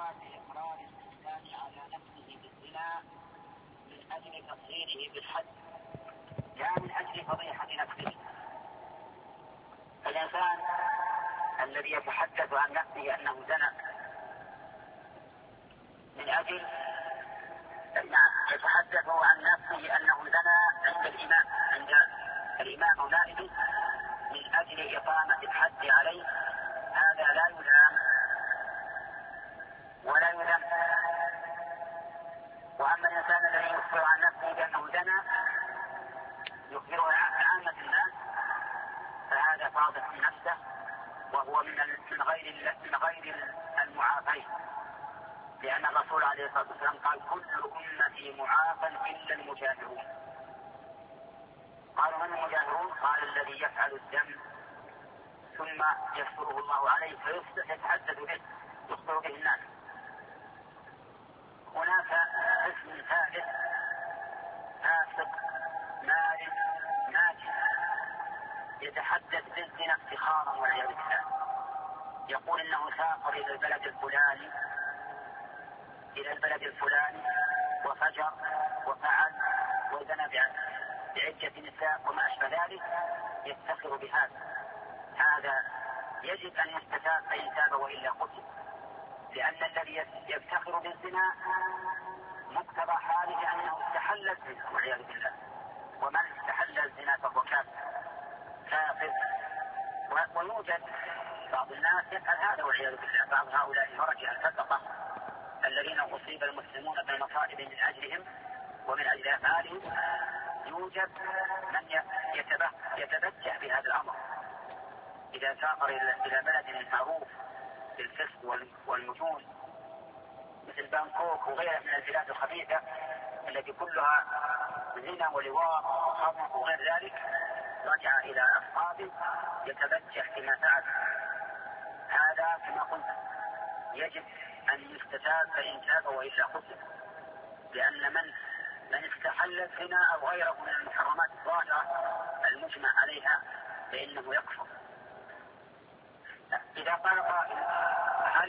جواز إقرار الإنسان على نفسه بالزنا من أجل تصغيره بالحد لا من أجل فضيحة نفسه. الإنسان الذي يتحدث عن نفسه أنه زنى من أجل يتحدث عن نفسه أنه زنى عند الإمام أو نائبه من أجل إقامة الحد عليه، هذا لا يلام ولا يذم. وأما الإنسان الذي يخبر عن نفسه بأنه زنى يخبره عامة الناس فهذا فاضح من نفسه، وهو من غير المعافين، لأن الرسول عليه الصلاة والسلام قال كل أمتي معافى إلا المجاهرون. قالوا من المجاهرون؟ قال الذي يفعل الذنب ثم يستره الله عليه فيتحدث به يخبر به الناس. هناك اسم ثالث فاسق مارد ناجح يتحدث بالزنا افتخارا والعياذ بالله، يقول انه سافر الى البلد الفلاني وفجر وفعل وزنى بعدة نساء وما أشبه ذلك، يفتخر بهذا. هذا يجب أن يستتاب فإن تاب وإلا قتل، لأن الذي يفتخر بالزنا مقتضى حاله أنه استحل الزنا والعياذ بالله، ومن استحل الزنا فهو كافر. ويوجد بعض الناس يفعل هذا والعياذ بالله، بعض هؤلاء المرجع الفسقة الذين أصيب المسلمون بالمصائب من أجلهم ومن أجل أفعالهم، يوجد من يتبجح بهذا الأمر إذا سافر إلى بلد معروف بالفسق والمجون مثل بانكوك وغيرها من البلاد الخبيثة التي كلها زنا ولواء وخمر وغير ذلك، رجع إلى أصحابه يتبجح فيما فعل. هذا كما قلت يجب أن يستتاب فإن تاب وإلا قتل، لأن من استحل الزنا أو غيره من المحرمات الظاهرة المجمع عليها فإنه يكفر. إذا قال قائل